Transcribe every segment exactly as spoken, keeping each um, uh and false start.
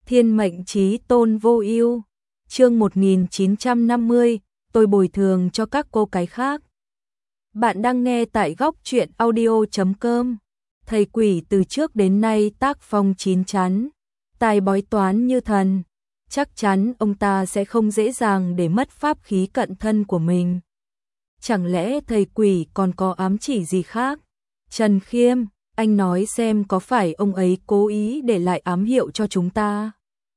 Thiên mệnh chí tôn vô ưu. Chương một nghìn chín trăm năm mươi, tôi bồi thường cho các cô cái khác. Bạn đang nghe tại góc truyện audio chấm com. Thầy quỷ từ trước đến nay tác phong chín chắn, tài bói toán như thần, chắc chắn ông ta sẽ không dễ dàng để mất pháp khí cận thân của mình. Chẳng lẽ thầy quỷ còn có ám chỉ gì khác? Trần Khiêm, anh nói xem có phải ông ấy cố ý để lại ám hiệu cho chúng ta?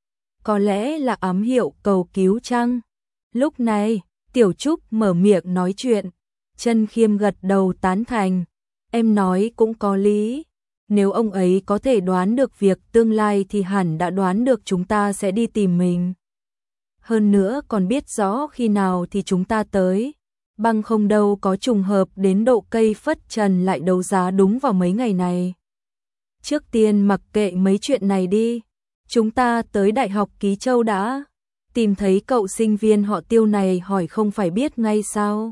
Có lẽ là ám hiệu cầu cứu chăng? Lúc này, Tiểu Trúc mở miệng nói chuyện. Trần Khiêm gật đầu tán thành. Em nói cũng có lý. Nếu ông ấy có thể đoán được việc tương lai thì hẳn đã đoán được chúng ta sẽ đi tìm mình. Hơn nữa còn biết rõ khi nào thì chúng ta tới. Bằng không đâu có trùng hợp đến độ cây phất trần lại đấu giá đúng vào mấy ngày này. Trước tiên mặc kệ mấy chuyện này đi. Chúng ta tới Đại học Ký Châu đã. Tìm thấy cậu sinh viên họ Tiêu này hỏi không phải biết ngay sao?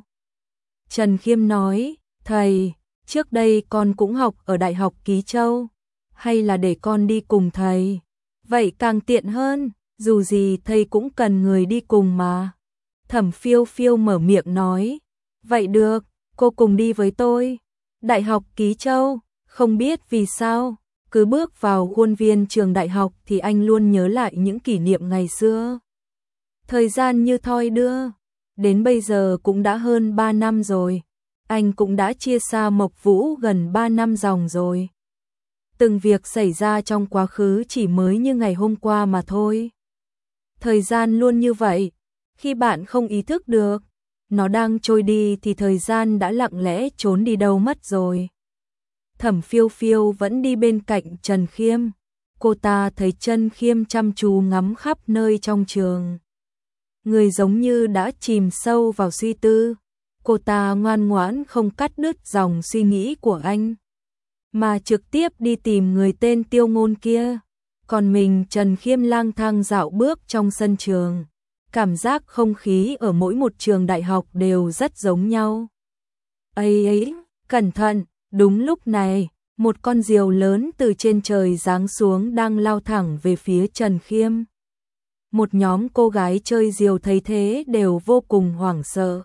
Trần Khiêm nói, thầy, trước đây con cũng học ở Đại học Ký Châu. Hay là để con đi cùng thầy? Vậy càng tiện hơn, dù gì thầy cũng cần người đi cùng mà. Thẩm Phiêu Phiêu mở miệng nói, vậy được, cô cùng đi với tôi. Đại học Ký Châu, không biết vì sao, cứ bước vào khuôn viên trường đại học thì anh luôn nhớ lại những kỷ niệm ngày xưa. Thời gian như thoi đưa, đến bây giờ cũng đã hơn ba năm rồi, anh cũng đã chia xa Mộc Vũ gần ba năm dòng rồi. Từng việc xảy ra trong quá khứ chỉ mới như ngày hôm qua mà thôi. Thời gian luôn như vậy, khi bạn không ý thức được, nó đang trôi đi thì thời gian đã lặng lẽ trốn đi đâu mất rồi. Thẩm Phiêu Phiêu vẫn đi bên cạnh Trần Khiêm. Cô ta thấy Trần Khiêm chăm chú ngắm khắp nơi trong trường. Người giống như đã chìm sâu vào suy tư. Cô ta ngoan ngoãn không cắt đứt dòng suy nghĩ của anh, mà trực tiếp đi tìm người tên Tiêu Ngôn kia. Còn mình Trần Khiêm lang thang dạo bước trong sân trường. Cảm giác không khí ở mỗi một trường đại học đều rất giống nhau. Ây ấy, cẩn thận, đúng lúc này, một con diều lớn từ trên trời giáng xuống đang lao thẳng về phía Trần Khiêm. Một nhóm cô gái chơi diều thấy thế đều vô cùng hoảng sợ.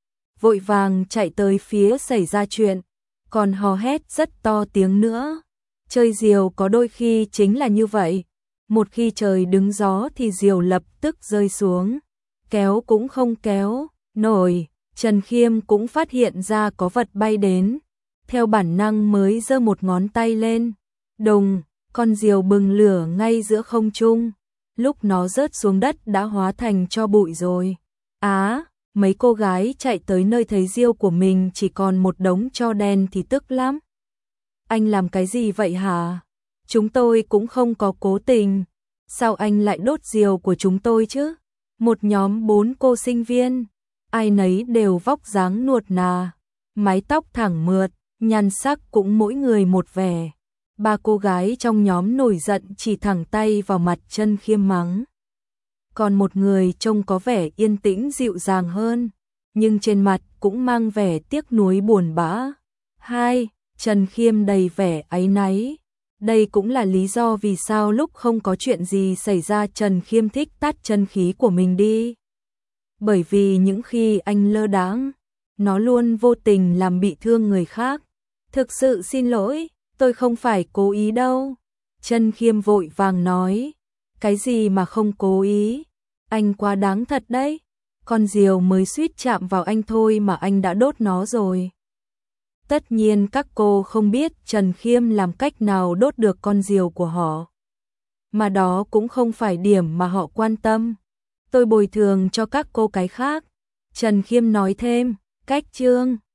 Vội vàng chạy tới phía xảy ra chuyện, còn hò hét rất to tiếng nữa. Chơi diều có đôi khi chính là như vậy. Một khi trời đứng gió thì diều lập tức rơi xuống. Kéo cũng không kéo nổi. Trần Khiêm cũng phát hiện ra có vật bay đến. Theo bản năng mới giơ một ngón tay lên. Đùng, con diều bừng lửa ngay giữa không trung. Lúc nó rớt xuống đất đã hóa thành tro bụi rồi. Á, mấy cô gái chạy tới nơi thấy diều của mình chỉ còn một đống tro đen thì tức lắm. Anh làm cái gì vậy hả? Chúng tôi cũng không có cố tình. Sao anh lại đốt diều của chúng tôi chứ? Một nhóm bốn cô sinh viên, ai nấy đều vóc dáng nuột nà, mái tóc thẳng mượt, nhan sắc cũng mỗi người một vẻ. Ba cô gái trong nhóm nổi giận chỉ thẳng tay vào mặt Trần Khiêm mắng. Còn một người trông có vẻ yên tĩnh dịu dàng hơn, nhưng trên mặt cũng mang vẻ tiếc nuối buồn bã. Hai, Trần Khiêm đầy vẻ áy náy. Đây cũng là lý do vì sao lúc không có chuyện gì xảy ra Trần Khiêm thích tắt chân khí của mình đi. Bởi vì những khi anh lơ đãng, nó luôn vô tình làm bị thương người khác. Thực sự xin lỗi, tôi không phải cố ý đâu. Trần Khiêm vội vàng nói, cái gì mà không cố ý, anh quá đáng thật đấy. Con diều mới suýt chạm vào anh thôi mà anh đã đốt nó rồi. Tất nhiên các cô không biết Trần Khiêm làm cách nào đốt được con diều của họ. Mà đó cũng không phải điểm mà họ quan tâm. Tôi bồi thường cho các cô cái khác. Trần Khiêm nói thêm, cách chương.